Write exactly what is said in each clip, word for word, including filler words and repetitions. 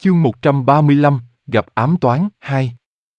Chương một trăm ba mươi lăm, gặp ám toán, hai.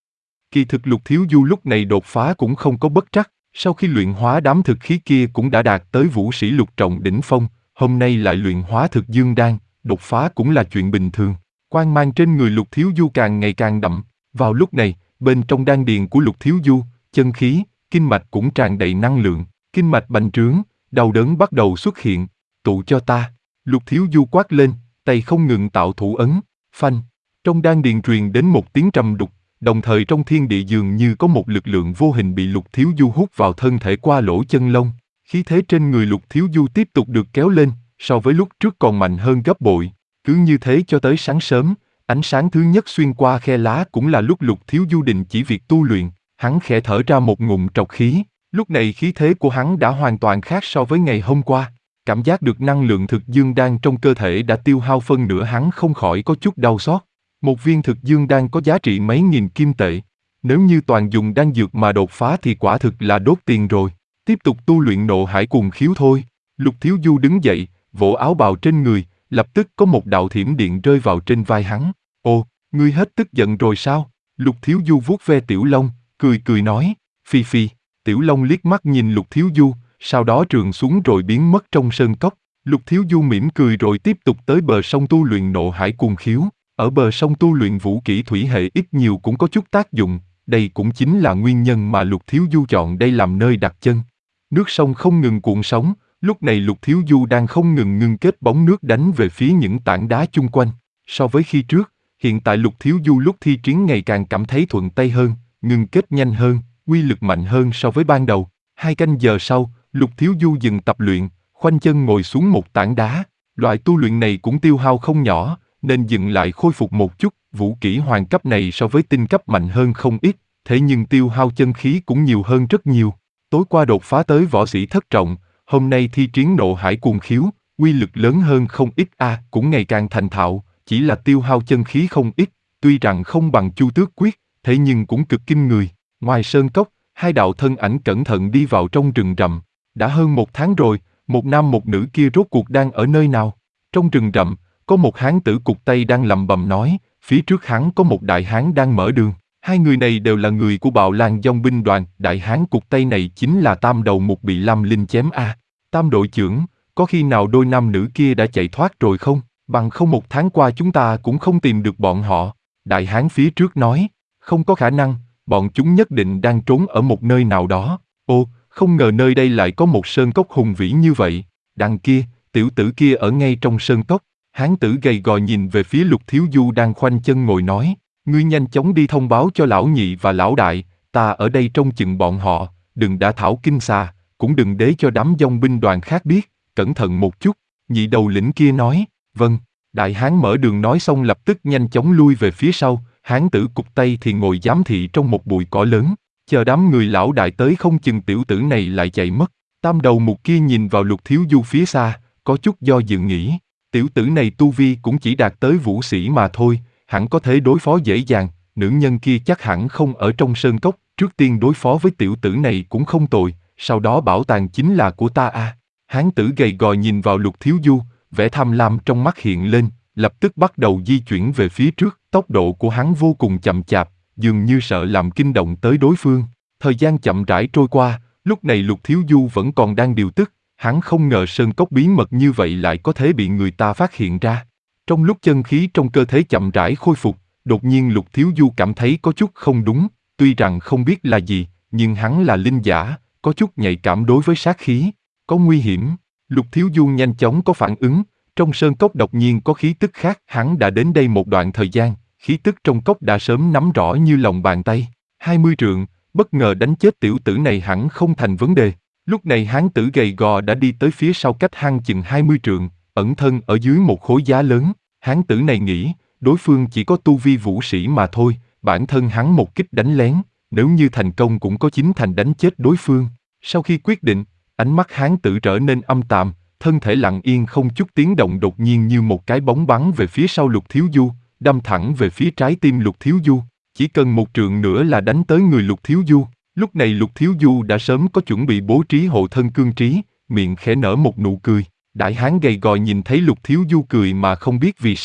Kỳ thực Lục Thiếu Du lúc này đột phá cũng không có bất trắc, sau khi luyện hóa đám thực khí kia cũng đã đạt tới vũ sĩ lục trọng đỉnh phong, hôm nay lại luyện hóa thực dương đan, đột phá cũng là chuyện bình thường. Quang mang trên người Lục Thiếu Du càng ngày càng đậm, vào lúc này, bên trong đan điền của Lục Thiếu Du, chân khí, kinh mạch cũng tràn đầy năng lượng, kinh mạch bành trướng, đau đớn bắt đầu xuất hiện, tụ cho ta. Lục Thiếu Du quát lên, tay không ngừng tạo thủ ấn. Phanh, trong đan điền truyền đến một tiếng trầm đục, đồng thời trong thiên địa dường như có một lực lượng vô hình bị Lục Thiếu Du hút vào thân thể qua lỗ chân lông. Khí thế trên người Lục Thiếu Du tiếp tục được kéo lên, so với lúc trước còn mạnh hơn gấp bội. Cứ như thế cho tới sáng sớm, ánh sáng thứ nhất xuyên qua khe lá cũng là lúc Lục Thiếu Du đình chỉ việc tu luyện. Hắn khẽ thở ra một ngụm trọc khí, lúc này khí thế của hắn đã hoàn toàn khác so với ngày hôm qua. Cảm giác được năng lượng thực dương đan trong cơ thể đã tiêu hao phân nửa, hắn không khỏi có chút đau xót. Một viên thực dương đan có giá trị mấy nghìn kim tệ. Nếu như toàn dùng đan dược mà đột phá thì quả thực là đốt tiền rồi. Tiếp tục tu luyện nộ hải cuồng khiếu thôi. Lục Thiếu Du đứng dậy, vỗ áo bào trên người, lập tức có một đạo thiểm điện rơi vào trên vai hắn. Ồ, ngươi hết tức giận rồi sao? Lục Thiếu Du vuốt ve Tiểu Long, cười cười nói. Phi phi. Tiểu Long liếc mắt nhìn Lục Thiếu Du, sau đó trườn xuống rồi biến mất trong sơn cốc. Lục Thiếu Du mỉm cười rồi tiếp tục tới bờ sông tu luyện nộ hải cuồng khiếu. Ở bờ sông tu luyện vũ kỹ thủy hệ ít nhiều cũng có chút tác dụng, đây cũng chính là nguyên nhân mà Lục Thiếu Du chọn đây làm nơi đặt chân. Nước sông không ngừng cuộn sóng, lúc này Lục Thiếu Du đang không ngừng ngưng kết bóng nước đánh về phía những tảng đá chung quanh. So với khi trước, hiện tại Lục Thiếu Du lúc thi triển ngày càng cảm thấy thuận tay hơn, ngưng kết nhanh hơn, uy lực mạnh hơn so với ban đầu. Hai canh giờ sau, Lục Thiếu Du dừng tập luyện, khoanh chân ngồi xuống một tảng đá. Loại tu luyện này cũng tiêu hao không nhỏ, nên dừng lại khôi phục một chút. Vũ kỹ hoàng cấp này so với tinh cấp mạnh hơn không ít, thế nhưng tiêu hao chân khí cũng nhiều hơn rất nhiều. Tối qua đột phá tới võ sĩ thất trọng, hôm nay thi triển nộ hải cuồng khiếu, uy lực lớn hơn không ít a, à, cũng ngày càng thành thạo, chỉ là tiêu hao chân khí không ít, tuy rằng không bằng Chu Tước Quyết, thế nhưng cũng cực kinh người. Ngoài sơn cốc, hai đạo thân ảnh cẩn thận đi vào trong rừng rậm. Đã hơn một tháng rồi, một nam một nữ kia rốt cuộc đang ở nơi nào? Trong rừng rậm, có một hán tử cụt tay đang lầm bầm nói, phía trước hắn có một đại hán đang mở đường. Hai người này đều là người của Bạo Lang Dòng binh đoàn, đại hán cụt tay này chính là Tam Đầu Mục bị Lam Linh chém a. À. Tam đội trưởng, có khi nào đôi nam nữ kia đã chạy thoát rồi không? Bằng không một tháng qua chúng ta cũng không tìm được bọn họ. Đại hán phía trước nói, không có khả năng, bọn chúng nhất định đang trốn ở một nơi nào đó. Ô, không ngờ nơi đây lại có một sơn cốc hùng vĩ như vậy. Đằng kia, tiểu tử kia ở ngay trong sơn cốc. Hán tử gầy gò nhìn về phía Lục Thiếu Du đang khoanh chân ngồi nói, ngươi nhanh chóng đi thông báo cho lão nhị và lão đại, ta ở đây trông chừng bọn họ, đừng đả thảo kinh xà, cũng đừng để cho đám dòng binh đoàn khác biết, cẩn thận một chút. Nhị đầu lĩnh kia nói, vâng. Đại hán mở đường nói xong lập tức nhanh chóng lui về phía sau, hán tử cụt tay thì ngồi giám thị trong một bụi cỏ lớn, chờ đám người lão đại tới không chừng tiểu tử này lại chạy mất. Tam đầu mục kia nhìn vào Lục Thiếu Du phía xa, có chút do dự nghĩ. Tiểu tử này tu vi cũng chỉ đạt tới vũ sĩ mà thôi, hẳn có thể đối phó dễ dàng, nữ nhân kia chắc hẳn không ở trong sơn cốc, trước tiên đối phó với tiểu tử này cũng không tồi, sau đó bảo tàng chính là của ta a. À. Hán tử gầy gò nhìn vào Lục Thiếu Du, vẻ tham lam trong mắt hiện lên, lập tức bắt đầu di chuyển về phía trước, tốc độ của hắn vô cùng chậm chạp, dường như sợ làm kinh động tới đối phương. Thời gian chậm rãi trôi qua, lúc này Lục Thiếu Du vẫn còn đang điều tức. Hắn không ngờ sơn cốc bí mật như vậy lại có thể bị người ta phát hiện ra. Trong lúc chân khí trong cơ thể chậm rãi khôi phục, đột nhiên Lục Thiếu Du cảm thấy có chút không đúng, tuy rằng không biết là gì, nhưng hắn là linh giả, có chút nhạy cảm đối với sát khí, có nguy hiểm. Lục Thiếu Du nhanh chóng có phản ứng, trong sơn cốc đột nhiên có khí tức khác, hắn đã đến đây một đoạn thời gian, khí tức trong cốc đã sớm nắm rõ như lòng bàn tay. hai mươi trượng, bất ngờ đánh chết tiểu tử này hẳn không thành vấn đề. Lúc này hán tử gầy gò đã đi tới phía sau cách hang chừng hai mươi trượng, ẩn thân ở dưới một khối giá lớn. Hán tử này nghĩ, đối phương chỉ có tu vi vũ sĩ mà thôi, bản thân hắn một kích đánh lén, nếu như thành công cũng có chín thành đánh chết đối phương. Sau khi quyết định, ánh mắt hán tử trở nên âm tàm, thân thể lặng yên không chút tiếng động, đột nhiên như một cái bóng bắn về phía sau Lục Thiếu Du, đâm thẳng về phía trái tim Lục Thiếu Du. Chỉ cần một trượng nữa là đánh tới người Lục Thiếu Du. Lúc này Lục Thiếu Du đã sớm có chuẩn bị bố trí hộ thân cương trí, miệng khẽ nở một nụ cười. Đại hán gầy gò nhìn thấy Lục Thiếu Du cười mà không biết vì sao,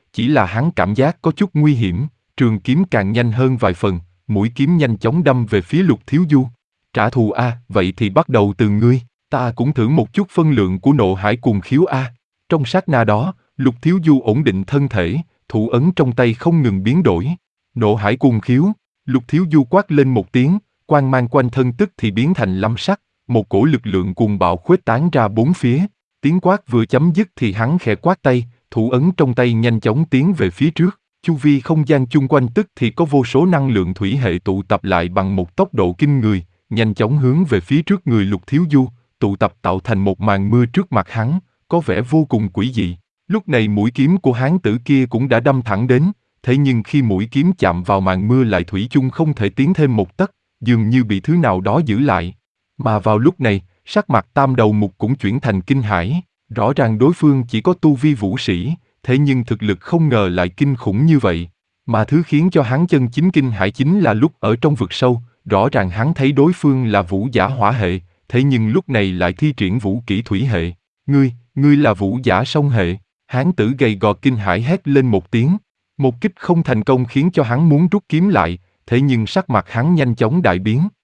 chỉ là hắn cảm giác có chút nguy hiểm, trường kiếm càng nhanh hơn vài phần, mũi kiếm nhanh chóng đâm về phía Lục Thiếu Du. Trả thù a, vậy thì bắt đầu từ ngươi, ta cũng thử một chút phân lượng của nộ hải cuồng khiếu a. Trong sát na đó, Lục Thiếu Du ổn định thân thể, thủ ấn trong tay không ngừng biến đổi. Nộ hải cuồng khiếu, Lục Thiếu Du quát lên một tiếng, quang mang quanh thân tức thì biến thành lâm sắc, một cổ lực lượng cuồng bạo khuếch tán ra bốn phía. Tiếng quát vừa chấm dứt thì hắn khẽ quát tay, thủ ấn trong tay nhanh chóng tiến về phía trước. Chu vi không gian chung quanh tức thì có vô số năng lượng thủy hệ tụ tập lại bằng một tốc độ kinh người, nhanh chóng hướng về phía trước người Lục Thiếu Du, tụ tập tạo thành một màn mưa trước mặt hắn, có vẻ vô cùng quỷ dị. Lúc này mũi kiếm của hán tử kia cũng đã đâm thẳng đến, thế nhưng khi mũi kiếm chạm vào màn mưa lại thủy chung không thể tiến thêm một tấc, dường như bị thứ nào đó giữ lại. Mà vào lúc này, sắc mặt Tam Đầu Mục cũng chuyển thành kinh hãi, rõ ràng đối phương chỉ có tu vi vũ sĩ, thế nhưng thực lực không ngờ lại kinh khủng như vậy. Mà thứ khiến cho hắn chân chính kinh hãi chính là lúc ở trong vực sâu, rõ ràng hắn thấy đối phương là vũ giả hỏa hệ, thế nhưng lúc này lại thi triển vũ kỹ thủy hệ. Ngươi, ngươi là vũ giả sông hệ. Hán tử gầy gò kinh hãi hét lên một tiếng. Một kích không thành công khiến cho hắn muốn rút kiếm lại, thế nhưng sắc mặt hắn nhanh chóng đại biến.